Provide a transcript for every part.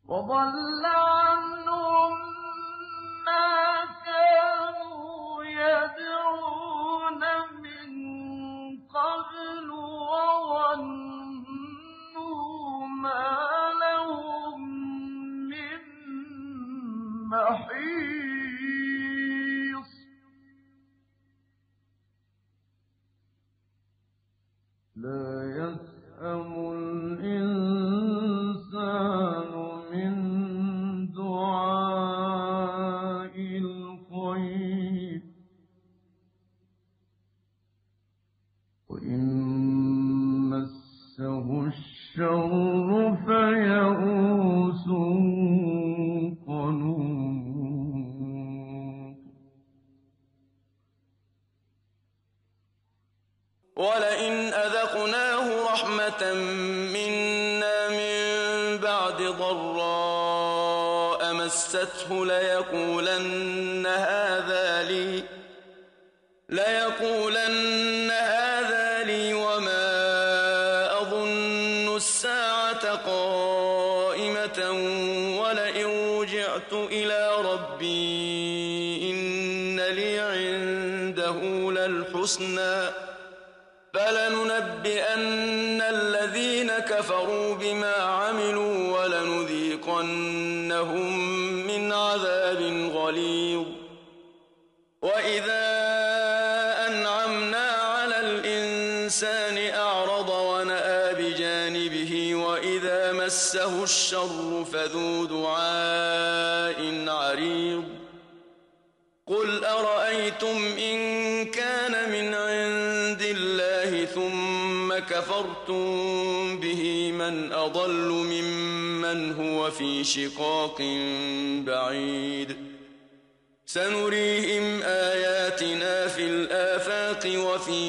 وضل عنهم ما كانوا يدعون من قبل وظنوا ما لهم من محيص لا يسأم الإنسان من دعاء الخير وإن مسه الشر فيئوس قنوط ولئن أذقناه رحمة منا من بعد ضراء مسته ليقولن هذا لي وما أظن الساعة قائمة ولئن رجعت إلى ربي إن لي عنده للحسنى فلننبئن الذين كفروا بما عملوا ولنذيقنهم من عذاب غليظ وإذا أنعمنا على الإنسان أعرض ونأى بجانبه وإذا مسه الشر فذو دعاء عريض قل أرأيتم إن كان من عند الله ثم كفرتم به من أضل ممن هو في شقاق بعيد سنريهم آياتنا في الآفاق وفي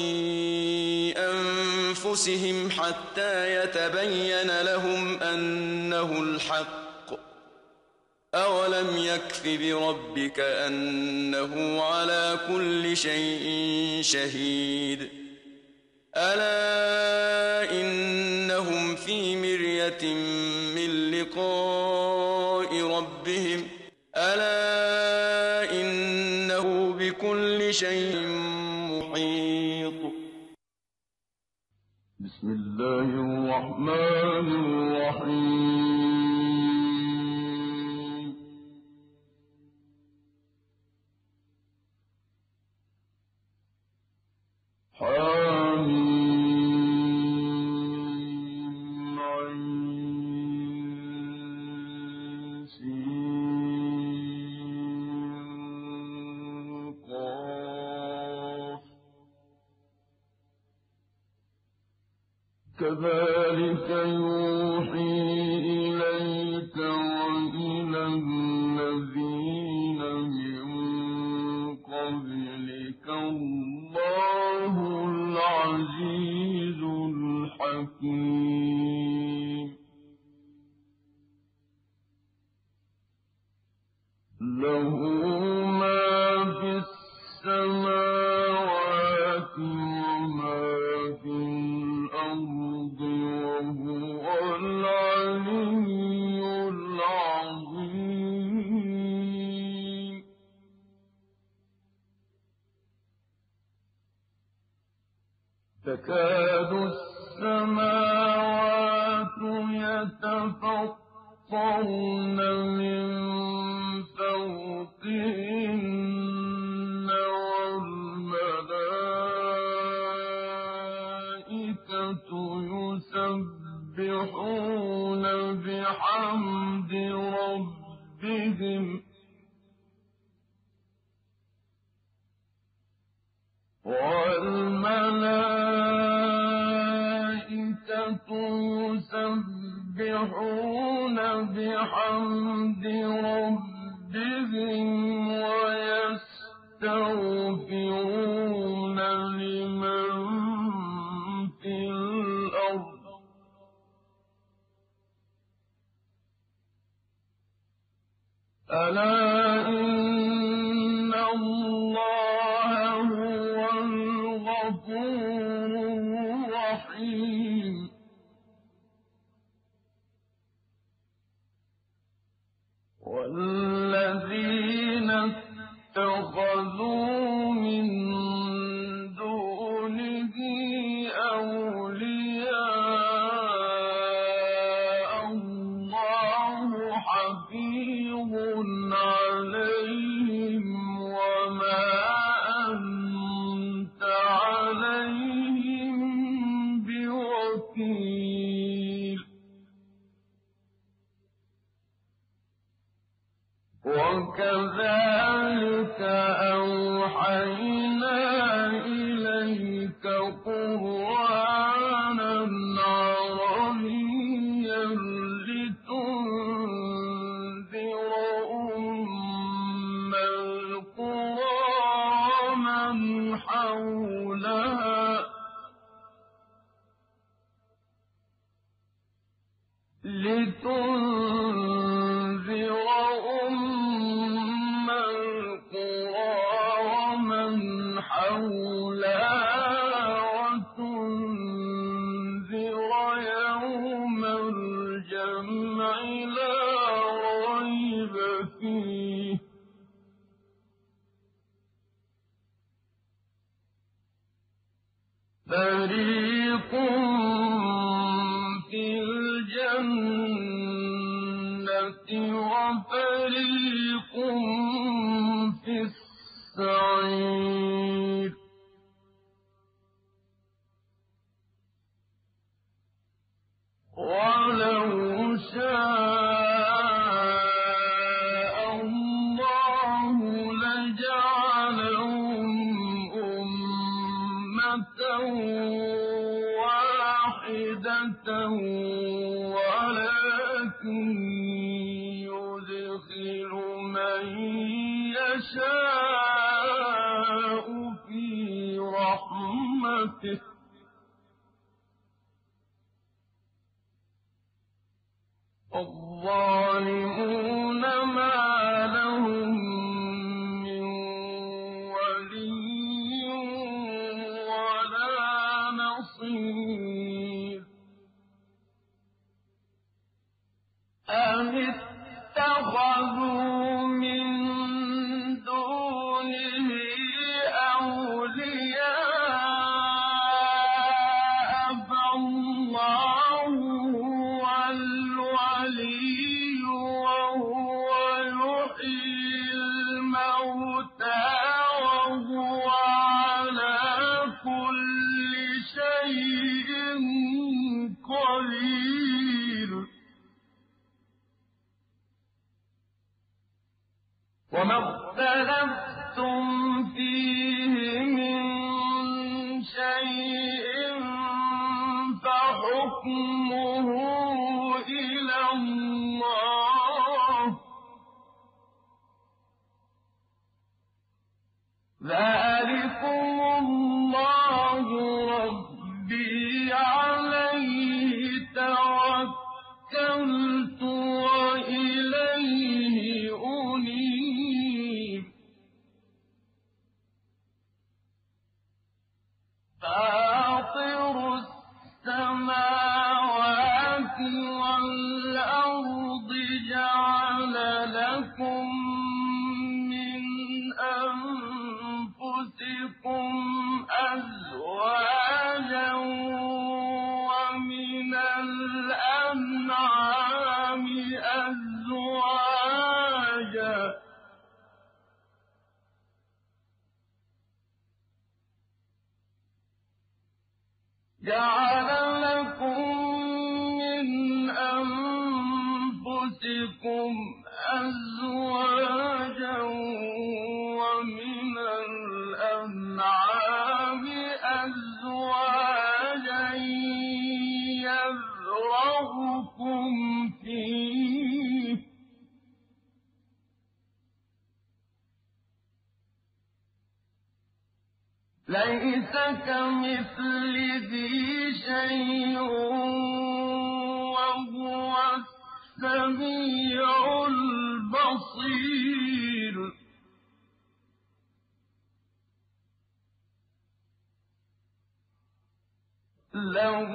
أنفسهم حتى يتبين لهم أنه الحق أولم يكف بربك أنه على كل شيء شهيد ألا إنهم في مرية من لقاء ربهم ألا إنه بكل شيء محيط بسم الله الرحمن الرحيم حميم عين سين قاف كذلك يوحي إليك وإلى الذين من قبلك الله العزيز الحكيم له ما في السماوات وما في الأرض وهو العلي العظيم تكاد السماوات يتفطرن من فوقهن والملائكة يسبحون بحمد ربهم والملائكة يسبحون بحمد ربهم ويستغفرون لمن في الأرض ألا إن الله هو الغفور الرحيم الذين اتخذوا من دونه أولياء الله حفيظ عليهم وما أنت عليهم بوكيل وكذلك أوحينا إليك قرآنا عربيا لتنذر أم القرى ومن حولها وتنذر يوم الجمع لا ريب فيه فريق في الجنة وفريق في السعير ولو شاء الله لجعلهم أمة واحدة ولكن يدخل من يشاء في رحمته الظالمون ما لهم من ولي ولا نصير أم اتخذوا من دونه أولياء فالله هو الولي وهو يحيي الموتى وهو على كل شيء قدير وما اختلفتم فيه من شيء فحكمه إلى الله ذلكم الله ربي عليه توكلت وإليه أنيب فاطر السماوات والأرض جعل لكم من أنفسكم أزواجا ومن الأنعام أزواجا جعل لكم من أنفسكم أزواجا ومن الأنعام أزواجا يذرأكم فيه ليس كمثله شيء وهو السميع البصير له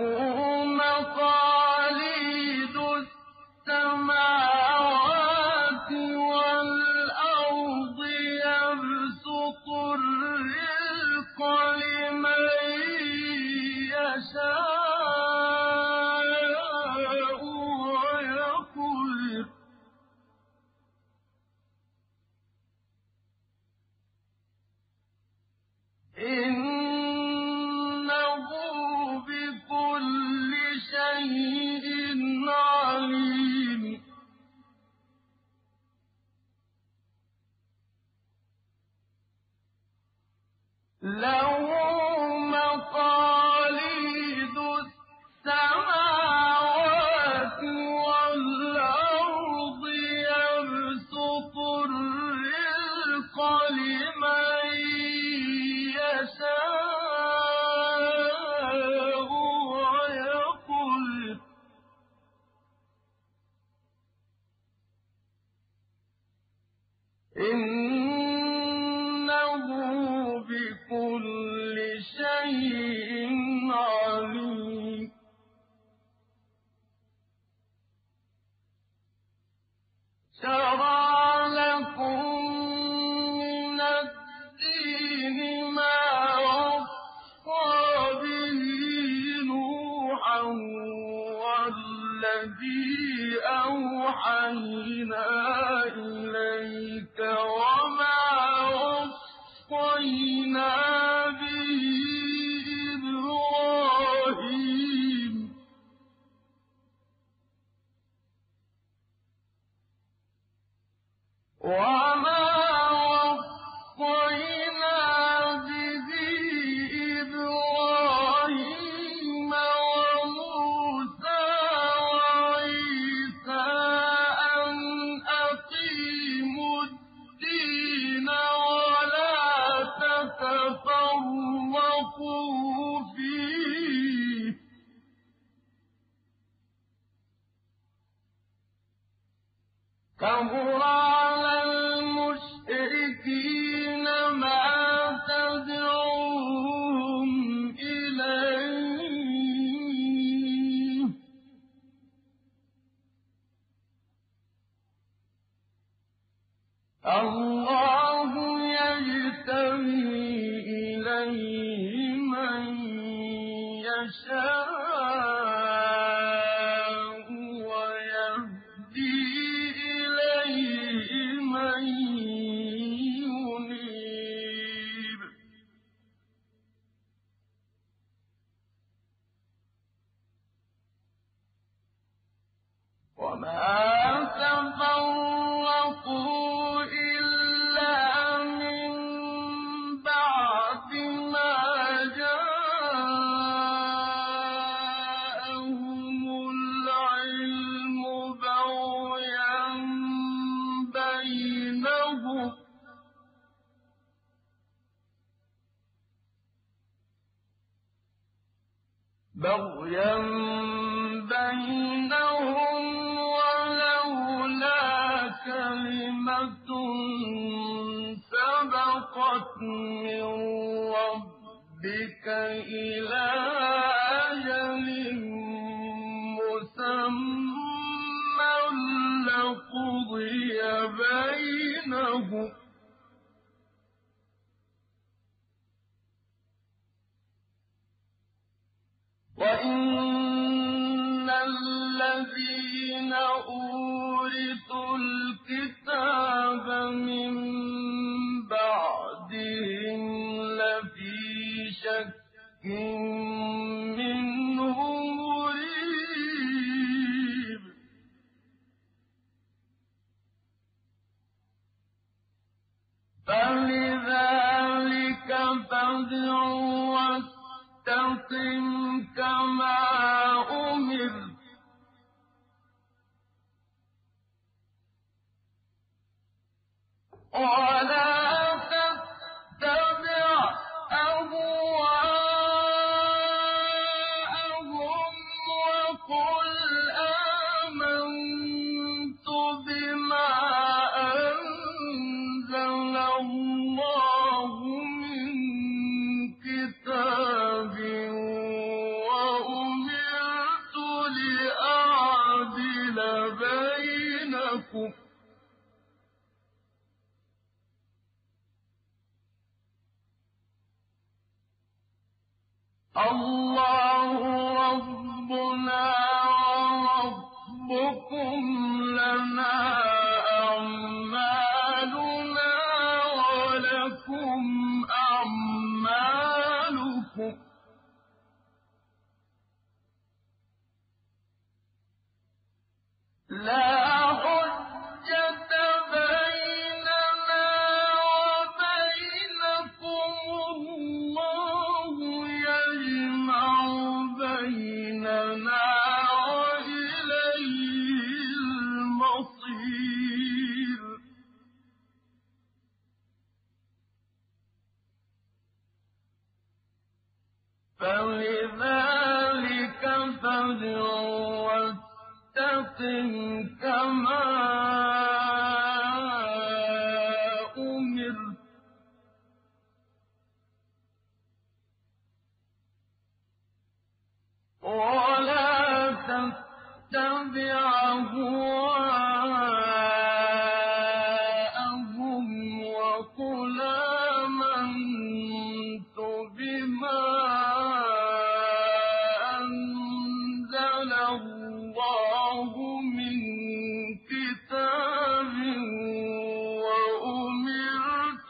مقاليد السماوات إِنَّهُ بِكُلِّ شَيْءٍ عَلِيمٌ شَرَعَ لَكُم مِّنَ الدِّينِ مَا وَصَّىٰ بِهِ نُوحًا وَالَّذِي أَوْحَيْنَا إِلَيْكَ وَمَا وَصَّيْنَا بِهِ إِبْرَاهِيمَ وَمُوسَىٰ وَعِيسَىٰ أَنْ أَقِيمُوا الدِّينَ وَلَا تَتَفَرَّقُوا فِيهِ ۚ كَبُرَ عَلَى الْمُشْرِكِينَ مَا تَدْعُوهُمْ إِلَيْهِ ۚ اللَّهُ يَجْتَبِي إِلَيْهِ مَن يَشَاءُ وَيَهْدِي إِلَيْهِ مَن يُنِيبُ وَمَا تَفَرَّقُوا إِلَّا مِن بَعْدِ مَا جَاءَهُمُ الْعِلْمُ بَغْيًا بَيْنَهُمْ وَلَوْلَا كَلِمَةٌ سَبَقَتْ مِن رَّبِّكَ إِلَىٰ أَجَلٍ مُّسَمًّى لَّقُضِيَ بَيْنَهُمْ ۚ وَإِنَّ الَّذِينَ أُورِثُوا الْكِتَابَ مِن بَعْدِهِمْ لَفِي شَكٍّ مِّنْهُ مُرِيبٍ فَلِذَٰلِكَ فَادْعُ وَاسْتَقِمْ كَمَا أُمِرْتَ وَلَا تَتَّبِعْ أَهْوَاءَهُمْ وَقُلْ آمَنتُ بِمَا أَنزَلَ اللَّهُ مِن كِتَابٍ وَأُمِرْتُ لِأَعْدِلَ بَيْنَكُمْ ۖ اللَّهُ رَبُّنَا وَرَبُّكُمْ لَنَا أَعْمَالُنَا وَلَكُمْ أَعْمَالُكُمْ ۖ لَا حُجَّةَ بَيْنَنَا وَبَيْنَكُمُ اللَّهُ يَجْمَعُ بَيْنَنَا وَإِلَيْهِ الْمَصِيرُ فَلِذَٰلِكَ فَادْعُ وَاسْتَقِمْ كَمَا ولا تتبع أهواءهم وقل آمنت بما أنزل الله من كتاب وأمرت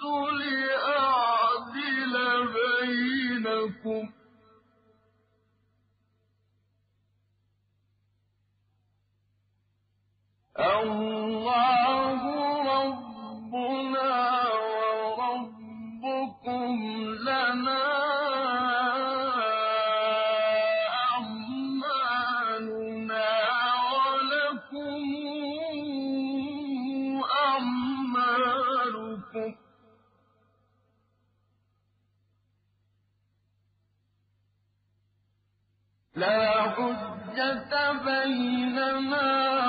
لأعدل بينكم الله ربنا وربكم لنا أعمالنا ولكم أعمالكم لا حجة بيننا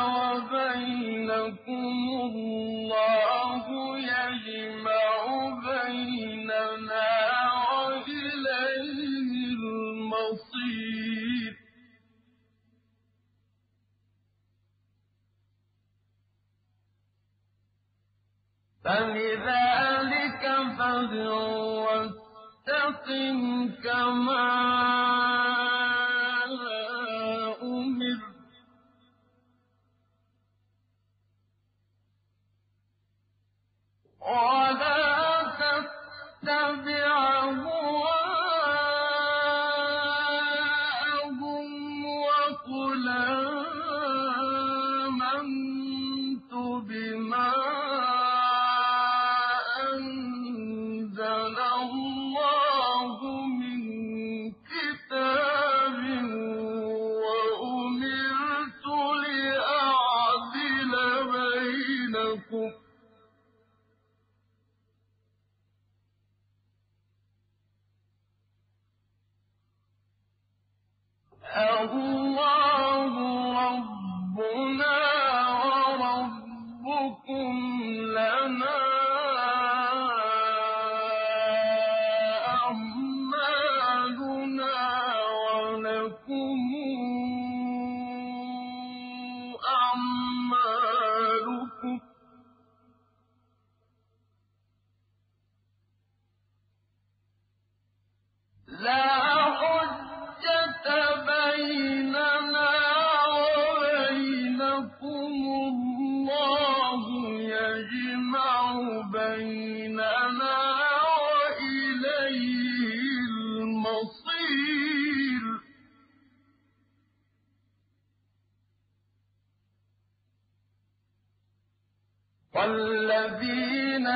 وبينكم الله يجمع بيننا وإليه المصير فلذلك فادع واستقم كما ولا تتبع أهواءهم وقل آمنت بما أنزل الله من كتاب وأمرت لأعدل بينكم الله ربنا وربكم لنا أعمالنا ولكم أعمالكم لا حجة بيننا وبينكم الله يجمع بيننا وإليه المصير والذين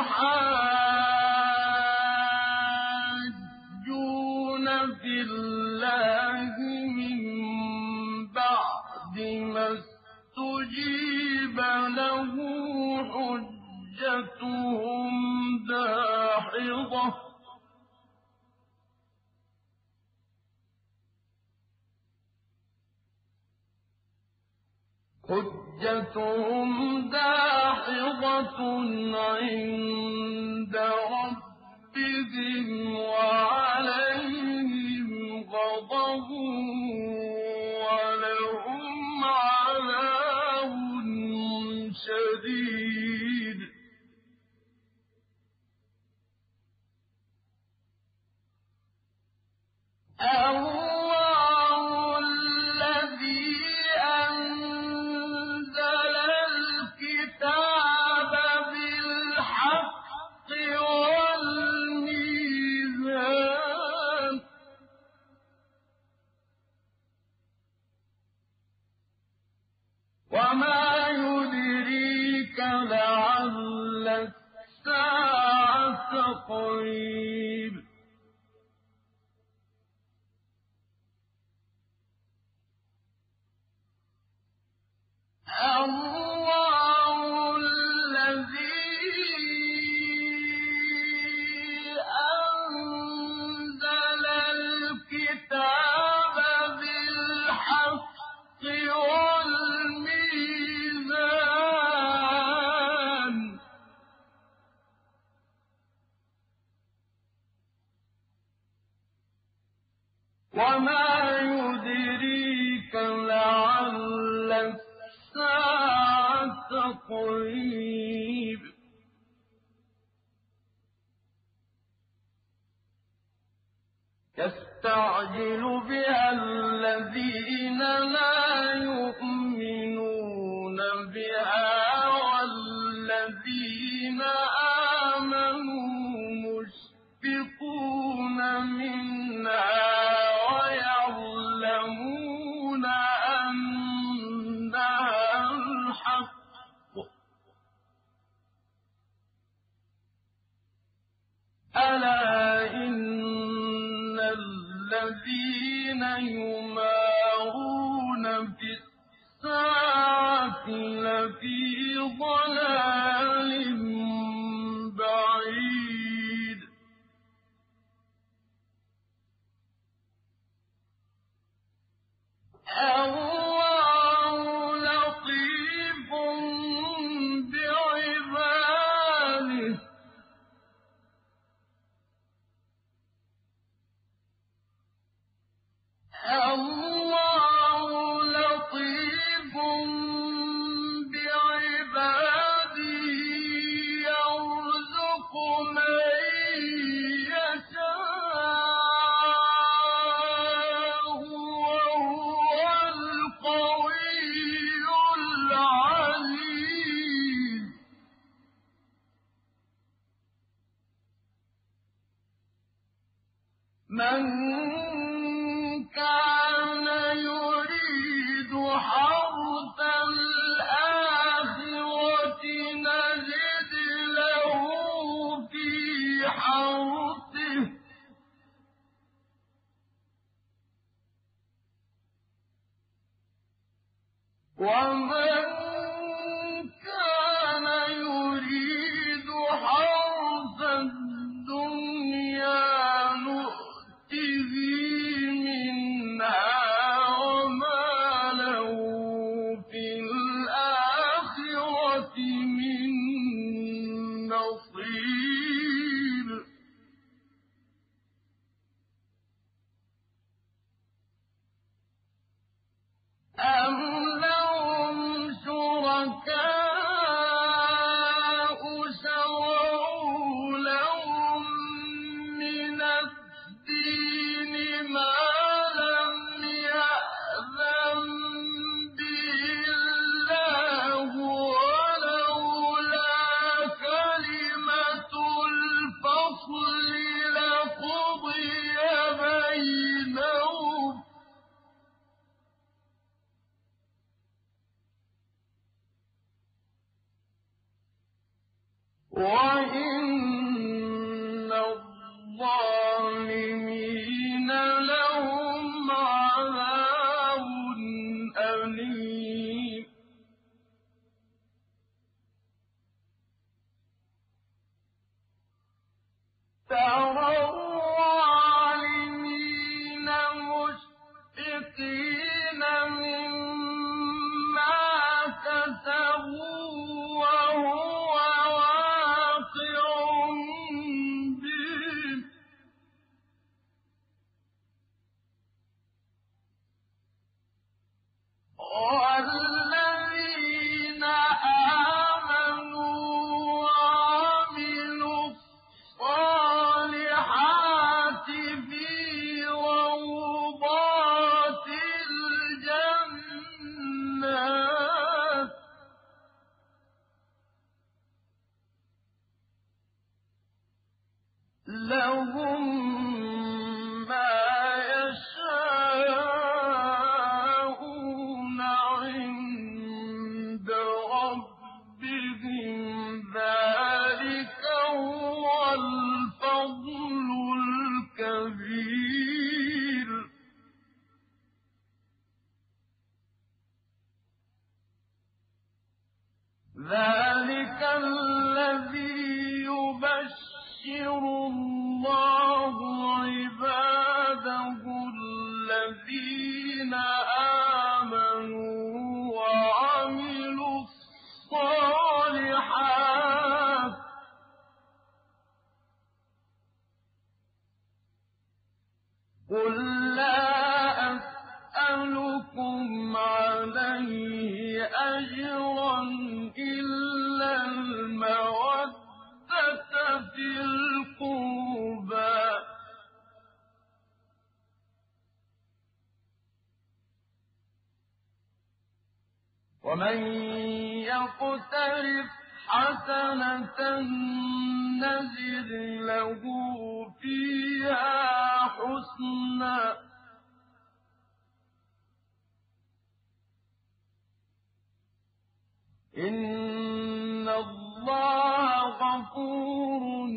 يحاجون في الله من بعد ما استجيب له حجتهم داحضة عند ربهم وعليهم غضب ولهم عذاب شديد الله الذي أنزل الكتاب بالحق والميزان وما يدريك لعل الساعة قريب الله الذي أنزل الكتاب بالحق والميزان وما يدريك يستعجل بها الذين لا يؤمنون بها والذين آمنوا مشفقون منها ويعلمون أنها الحق. ألا إن الذين يمارون في الساعة لفي ضلال بعيد. الله لطيف بعباده الله لطيف بعباده يرزق من يشاء وهو القوي العزيز. من كان يريد حرث الآخرة نزد له في حرثه ومن كان يريد حرث الدنيا نؤته منها وما له في الآخرة من نصيب. أم لهم شركاء شرعوا لهم من الدين ما لم يأذن به الله ولولا كلمة الفصل لقضي بينهم وإن الظالمين لهم عذاب أليم. ترى الظالمين مشفقين مما كسبوا وهو واقع بهم والذين آمنوا وعملوا الصالحات في روضات الجنات لهم ما يشاءون عند ربهم ذلك هو الفضل الكبير. ذلك الذي يبشر الله عباده الذين آمنوا وعملوا الصالحات قل لا أسألكم عليه أجرا إلا المودة في القربى ومن يقترف حسنة نزد له فيها حسنا إن الله غفور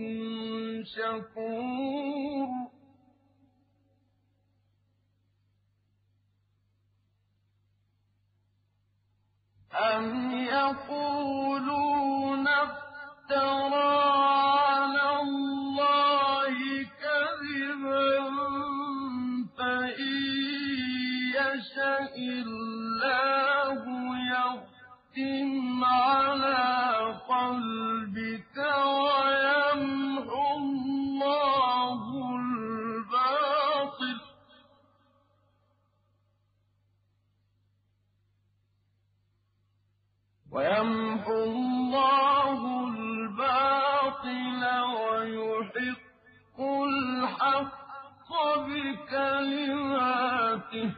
شكور أم يقولون افترى على الله كذبا فإن يشأ الله يختم على قلبك ويمحو الله الباطل ويحق الحق بكلماته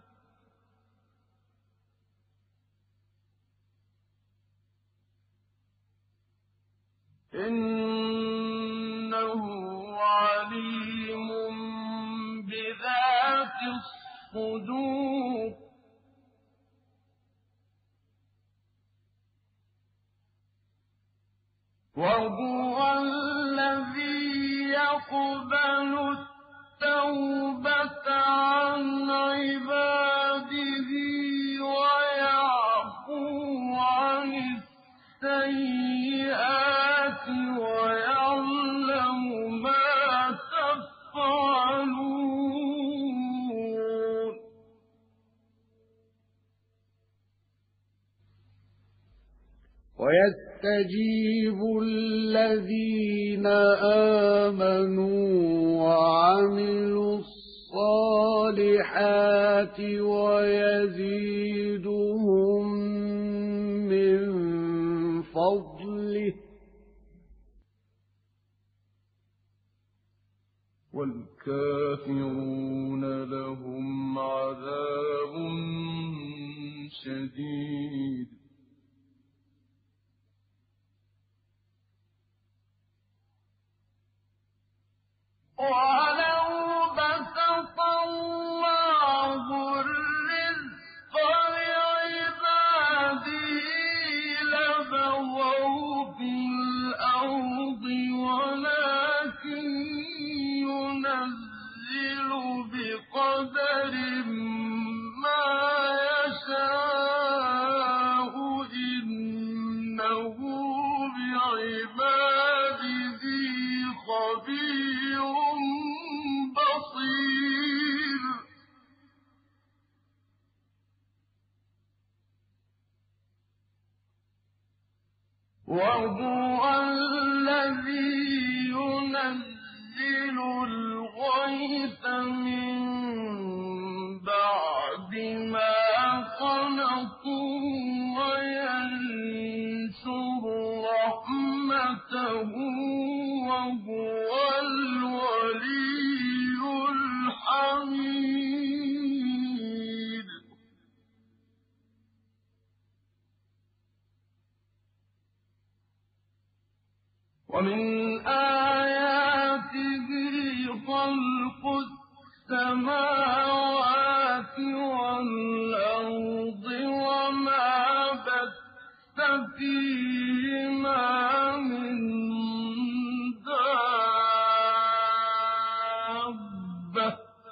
إنه عليم بذات الصدور وهو الذي يقبل التوبة عن عباده ويعفو عن السيئات ويعلم ما تفعلون ويستجيب الذين آمنوا وعملوا الصالحات ويزيدهم من فضله والكافرون لهم عذاب شديد ولو بسط الله الرزق لعباده لبغوا في الأرض ولكن ينزل بقدر ما يشاء إنه بعباده خبير بصير وهو الذي ينزل الغيث من بعد ما قنطوا وينشر رحمته وهو الولي الحميد ومن آياته خلق السماوات والأرض وما بث فيهما من دابة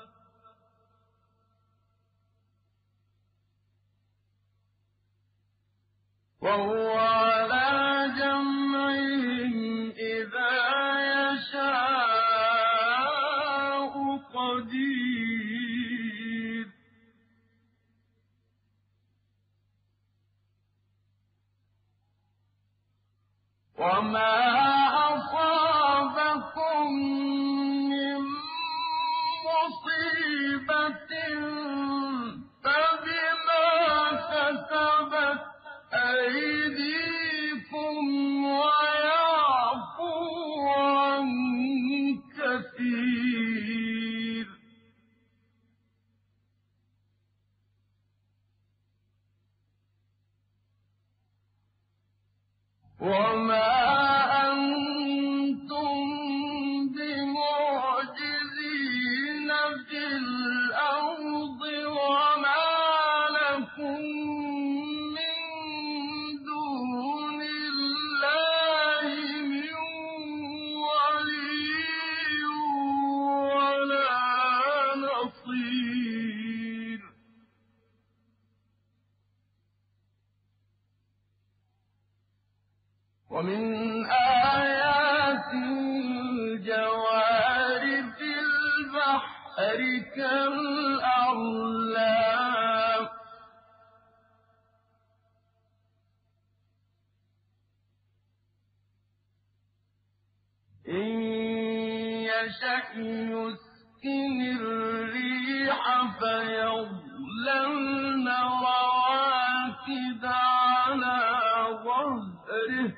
وهو على جمعهم إذا يشاء قدير وما أصابكم من مصيبة فبما كسبت أيديكم ويعفو عن كثير وما أنتم بمعجزين في الأرض وما لكم من دون الله من ولي ولا نصير ومن آياته الجوار في البحر كالأعلام إن يشأ يسكن الريح فيظللن رواكد على ظهره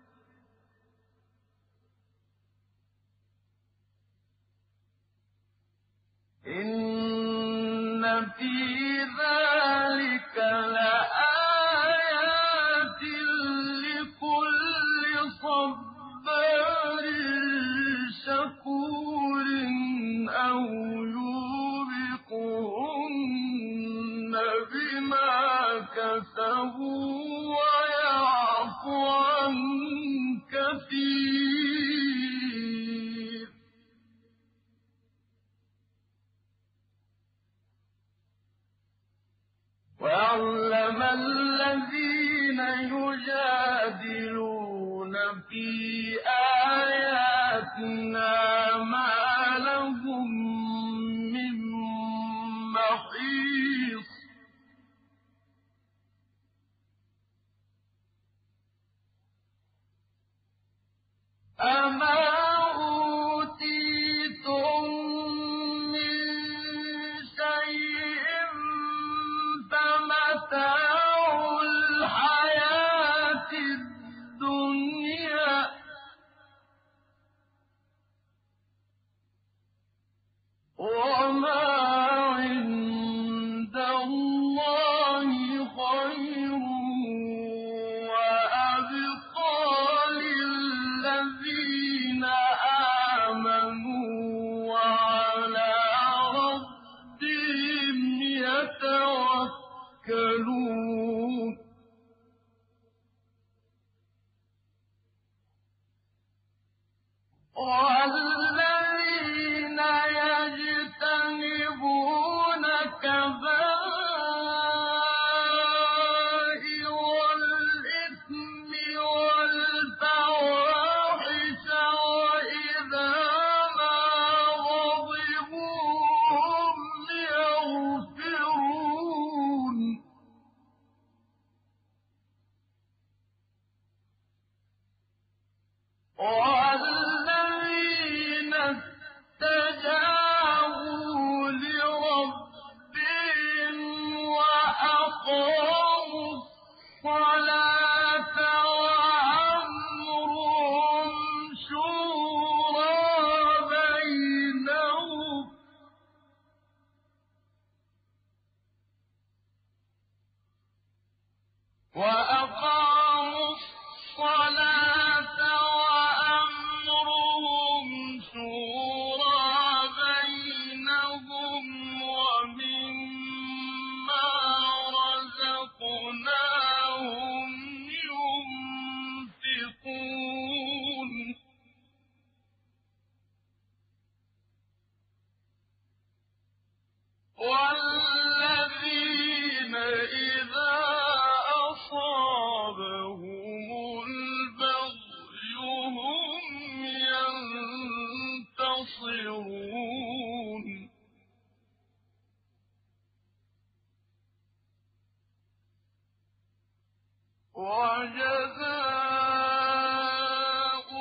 إن في ذلك لآيات لكل صبار شكور أو يوبقهن بما كسبوا ويعفو عن كثير ويعلم الذين يجادلون في آياتنا ما لهم من محيص أما أوتيتم من شيء فمتاع الحياة الدنيا وما عند الله خير وأبقى للذين آمنوا وعلى ربهم يتوكلون والذين يجتنبون كبائر الإثم والفواحش وإذا ما غضبوا هم يغفرون والذين استجابوا لربهم وأقاموا الصلاة وأمرهم شورى بينهم وأقاموا الصلاة وأمرهم شورى بينهم ومما رزقناهم ينفقون والذين إذا أصابهم البغي هم ينتصرون وجزاء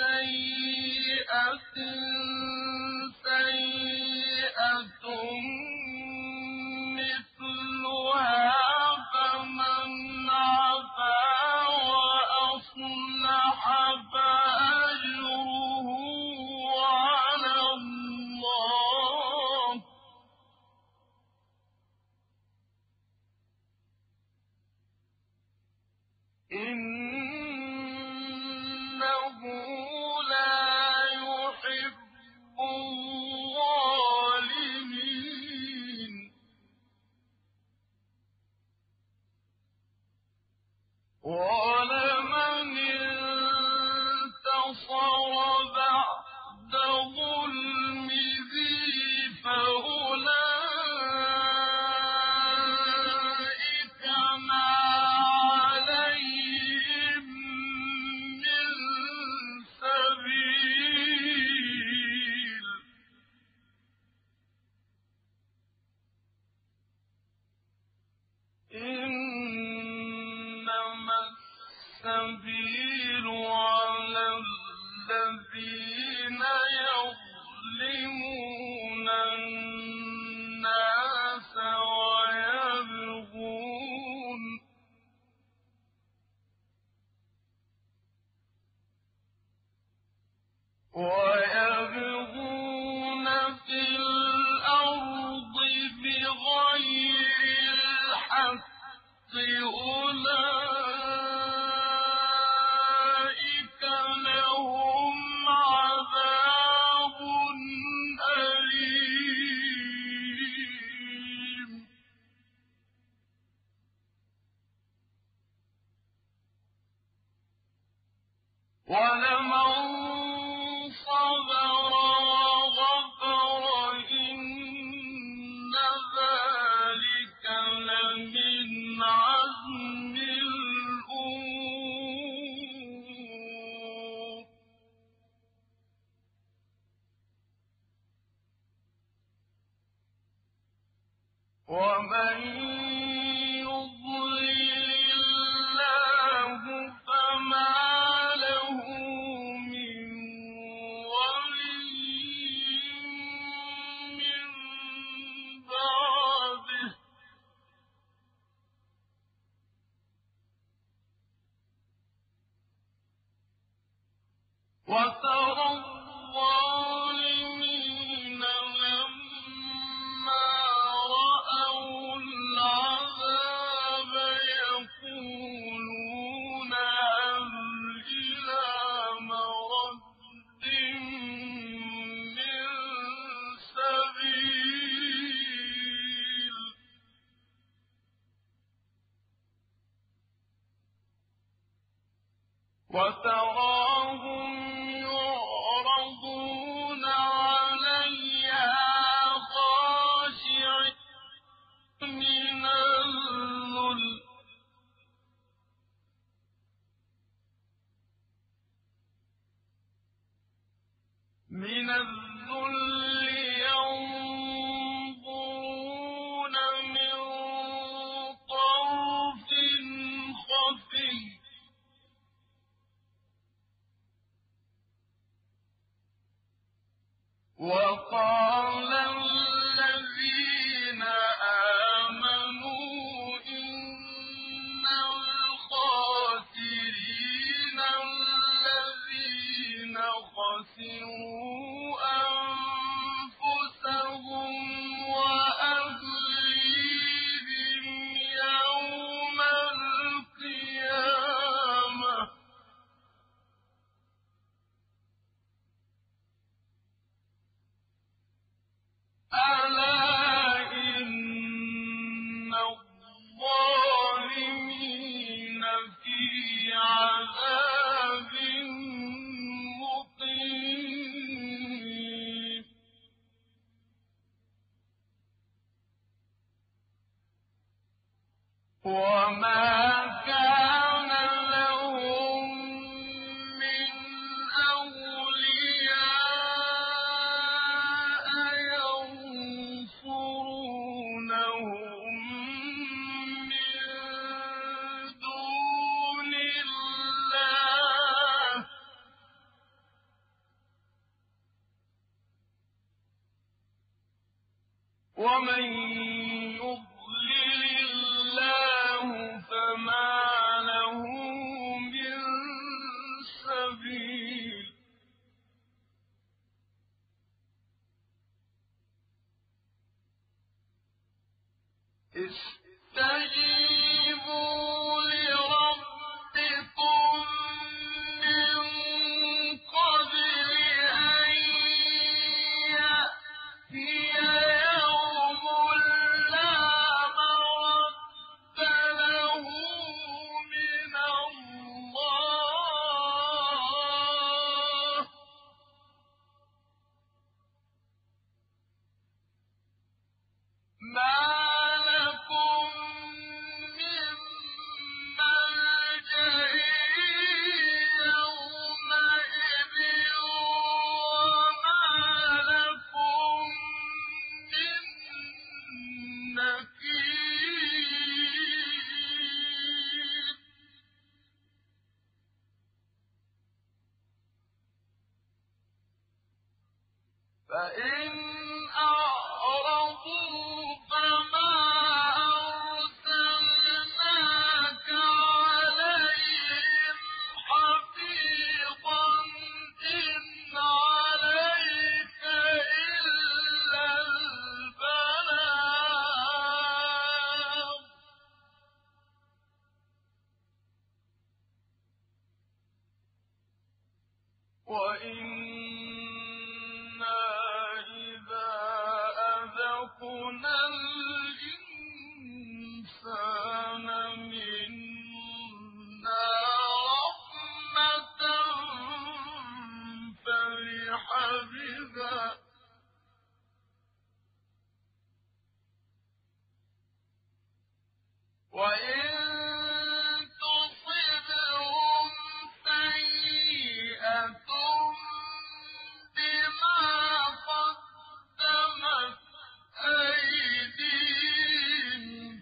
سيئة سيئة مثلها فمن عفا وأصلح فأجره على الله إن ولمن انتصر بعد ظلمه فأولئك ما عليهم من سبيل إنما السبيل على الذين يظلمون الناس ويبغون في الأرض بغير الحق أولئك لهم عذاب أليم ولمن صبر وغفر إن ذلك لمن عزم الأمور ومن يضلل الله فما له من ولي من بعده وترى الظالمين لما رأوا العذاب يقولون هل إلى مرد من سبيل وتراهم يعرضون عليها خاشعين من الذل ينظرون من طرف خفي وقال الذين آمنوا إن الخاسرين الذين خسروا أنفسهم وأهليهم يوم القيامة ألا إن الظالمين في عذاب مقيم وما كان لهم من أولياء ينصرونهم من دون الله فإن أعرضوا فما أرسلناك عليهم حفيظا إن عليك إلا البلاغ وإنا إذا أذقنا الإنسان منا رحمة فرح بها وإن تصبهم سيئة بما قدمت أيديهم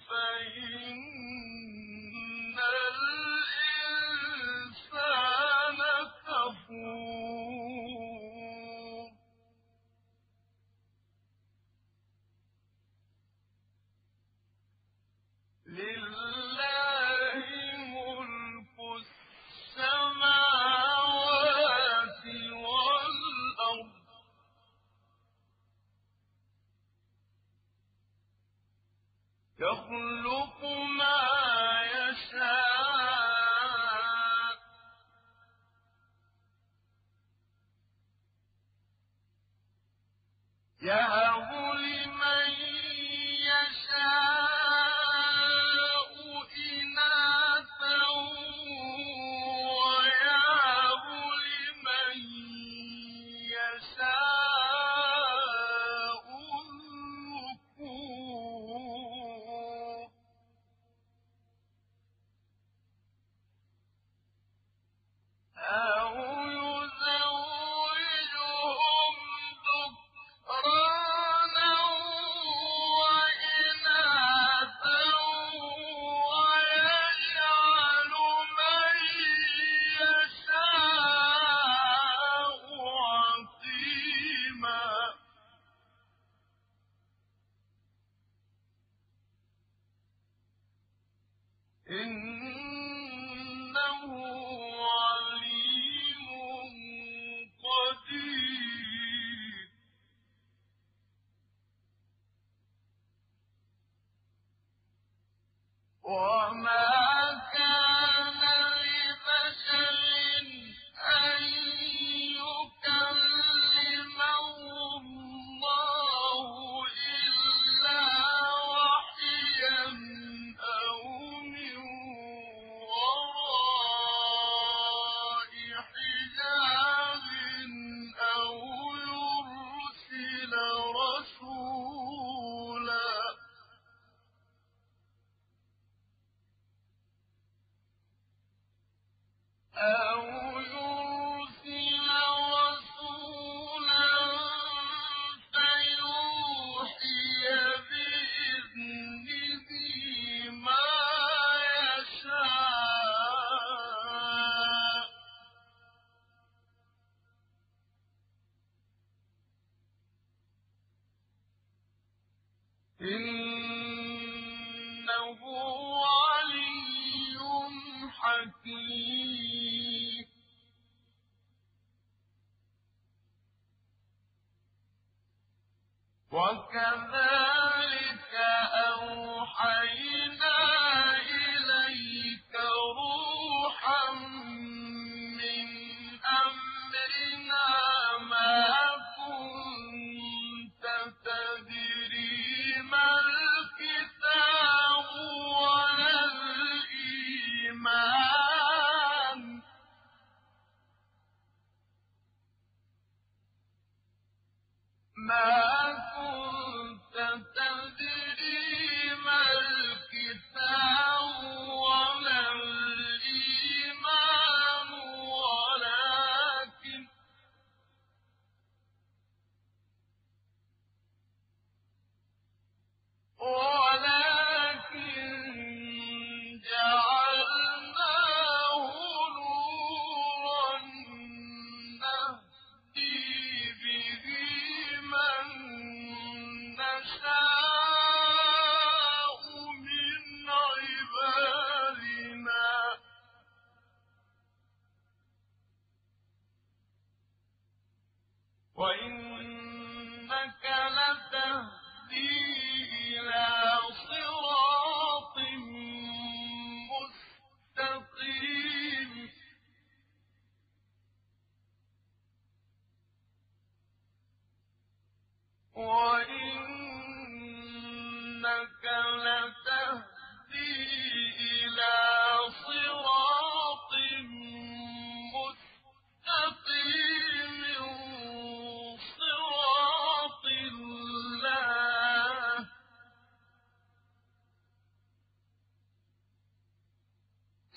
فإن الإنسان كفور لله ملك السماوات والأرض يخلق ما يشاء يهب لمن يشاء إناثا ويهب لمن يشاء الذكور أو يزوجهم ذكرانا وإناثا ويجعل من يشاء عقيما إنه عليم قدير وما كان لبشر أن يكلمه الله إلا وحيا أو من وراء حجاب أو يرسل رسولا فيوحي بإذنه ما يشاء إنه علي حكيم وكذلك أوحينا إليك روحا من أمرنا ما كنت تدري ما الكتاب ولا الإيمان ما كنت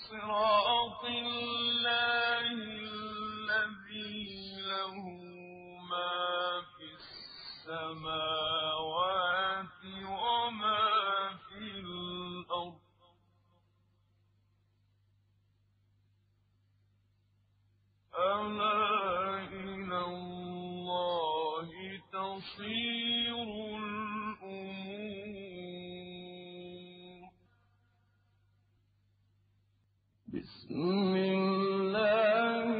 صراط الله الذي له ما في السماوات وما في الأرض ألا إلى الله تصير الأمور. بسم الله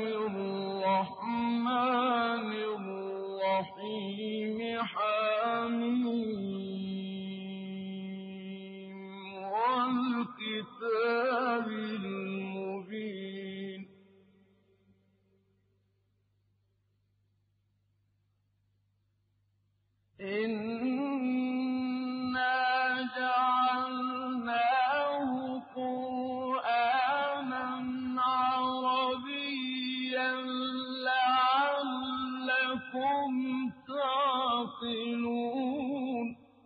الرحمن الرحيم حميم والكتاب المبين إنا جعلناه قرآنا عربيا لعلكم تعقلون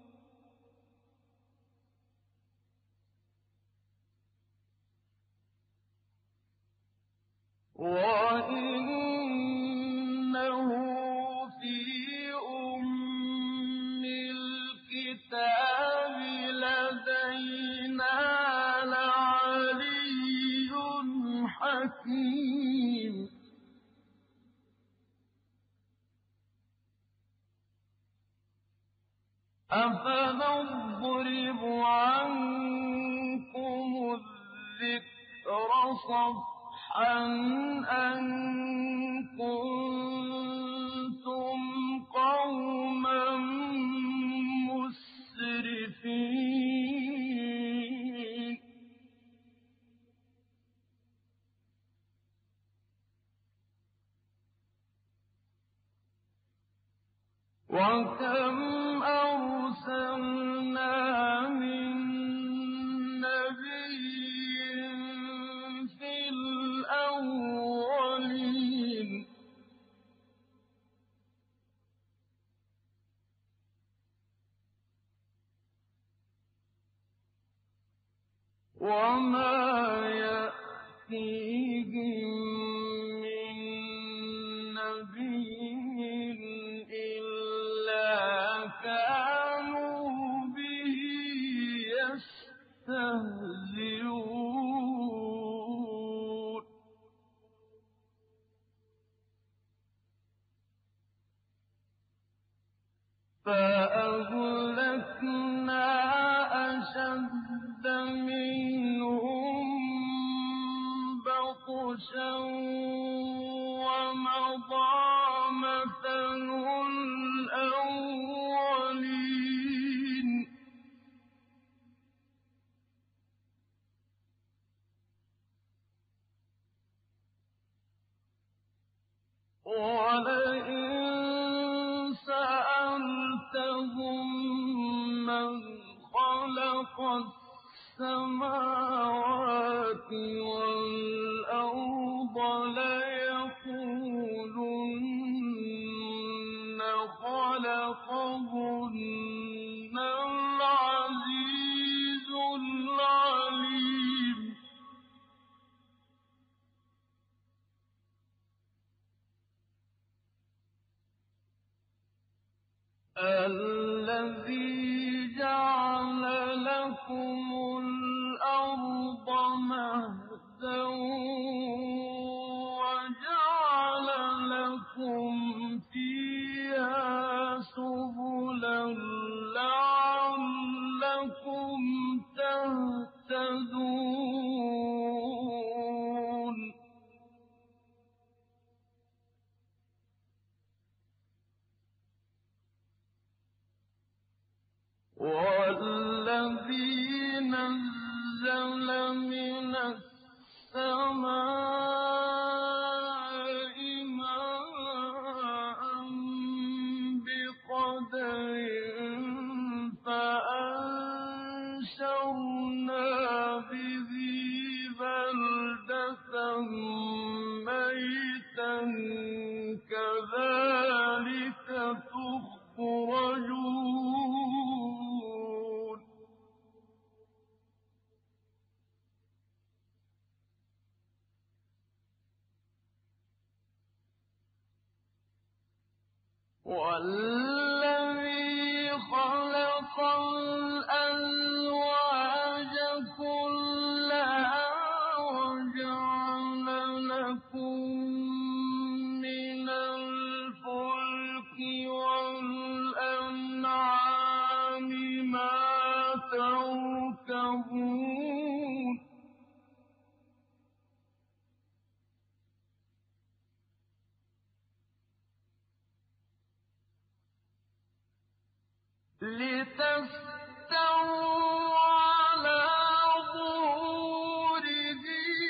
وإنه في الكتاب لدينا لعلي حكيم أفنضرب عنكم الذكر صفحا أن كنتم قوما مسرفين وكم أرسلنا من نبي في الأولين وما يأتيهم من نبي إلا كانوا به يستهزئون فأهلكنا أشد منهم بطشا ومضى مثل الأولين ولئن سألتهم من خلق السماوات والأرض ليقولن خلقهن العزيز العليم الذي جعل لكم الأرض مهدا وجعل لكم فيها سبلا لعلكم تهتدون والذين والذي خلق الأزواج كلها وجعل لكم من الفلك والأنعام ما تركبون لتستووا على ظهوره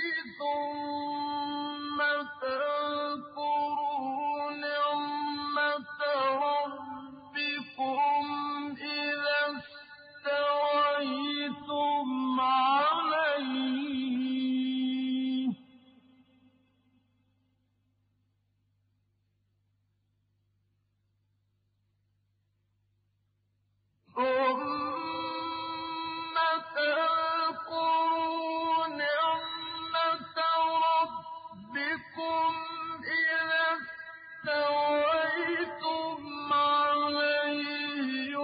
ثم تذكروا نعمة ربكم إذا استويتم عليه ثم تذكروا نعمة ربكم إذا استويتم عليه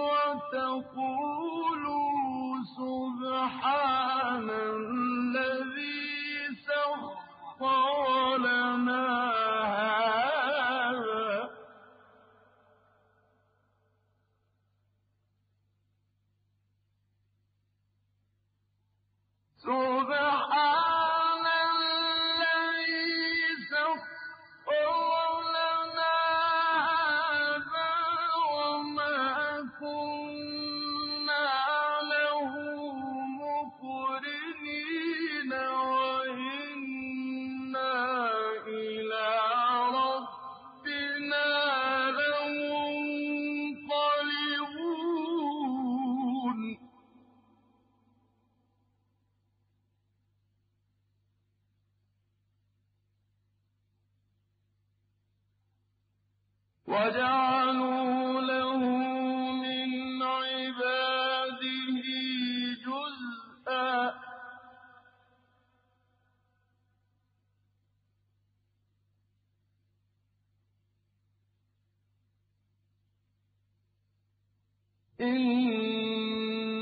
وتقولوا سبحان الذي سخر لنا هذا سبحان الذي سخر لنا هذا وما كنا له مقرنين وإنا إلى ربنا لمنقلبون وجعلوا له من عباده جزءا إن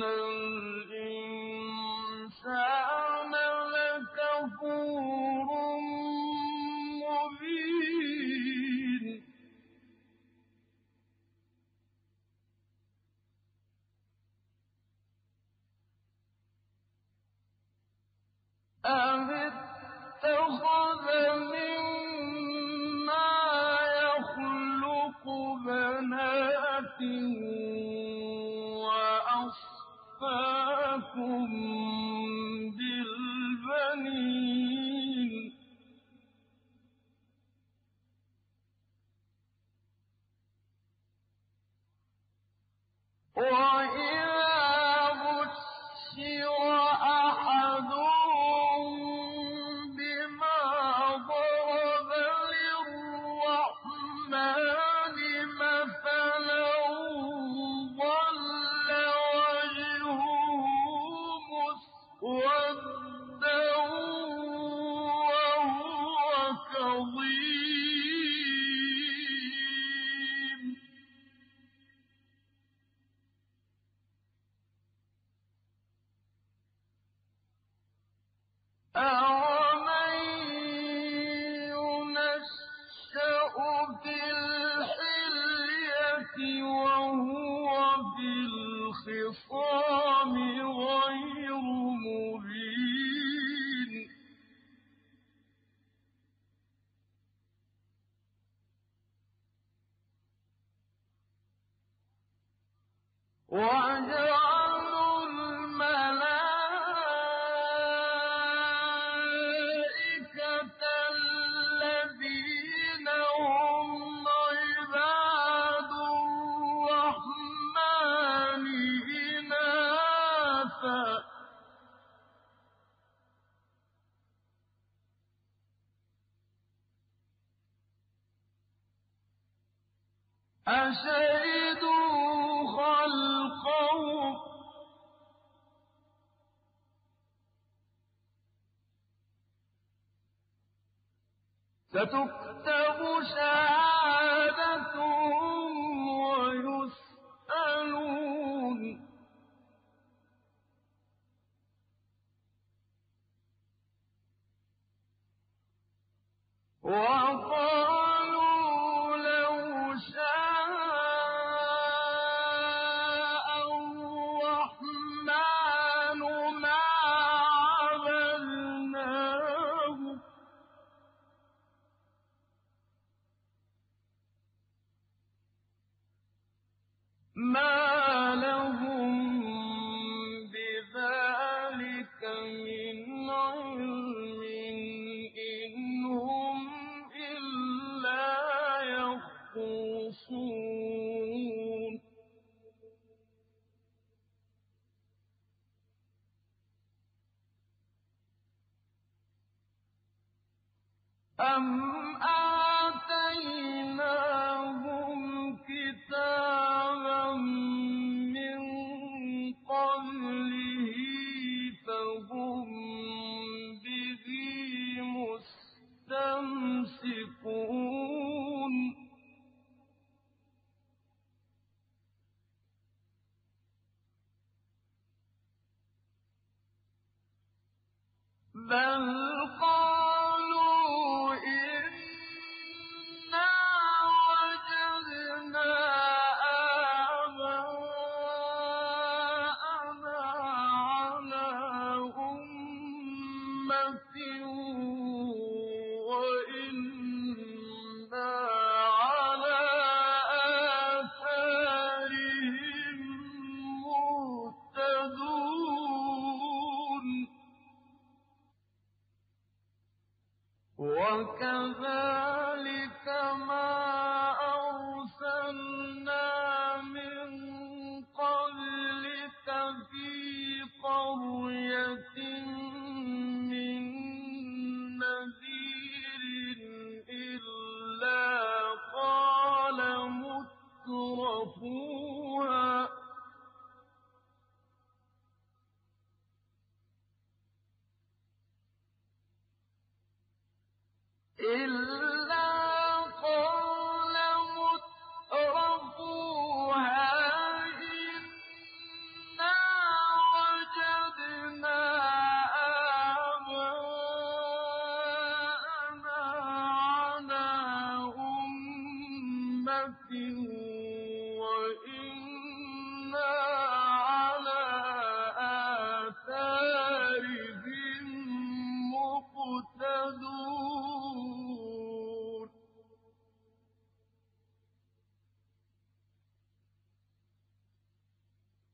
الإنسان لكفور مبين أم اتخذ مما يخلق بنات وأصفاكم بالبنين وإذا بشر أحدهم بما ضرب للرحمن مثلا ظل وجهه مسودا وهو كظيم أَوَمَن يُنَشَّأُ فِي الْحِلْيَةِ وَهُوَ فِي الْخِصَامِ غَيْرُ مُبِينٍ وَجَعَلُوا الْمَلَائِكَةَ الَّذِينَ هُمْ عِبَادُ الرَّحْمَٰنِ إِنَاثًا ۚ أَشَهِدُوا خَلْقَهُمْ ۚ سَتُكْتَبُ شَهَادَتُهُمْ أَمْ آتَيْنَاهُمْ كِتَابًا مِّن قَبْلِهِ فَهُم بِهِ مُسْتَمْسِكُونَ بَلْ قَالُوا إِنَّا وَجَدْنَا آبَاءَنَا عَلَىٰ أُمَّةٍ وَإِنَّا عَلَىٰ آثَارِهِم مُّهْتَدُونَ وَكَذَٰلِكَ مَا أَرْسَلْنَا مِن قَبْلِكَ فِي قَرْيَةٍ مِّن نَّذِيرٍ إِلَّا قَالَ مُتْرَفُوهَا إِنَّا وَجَدْنَا آبَاءَنَا عَلَىٰ أُمَّةٍ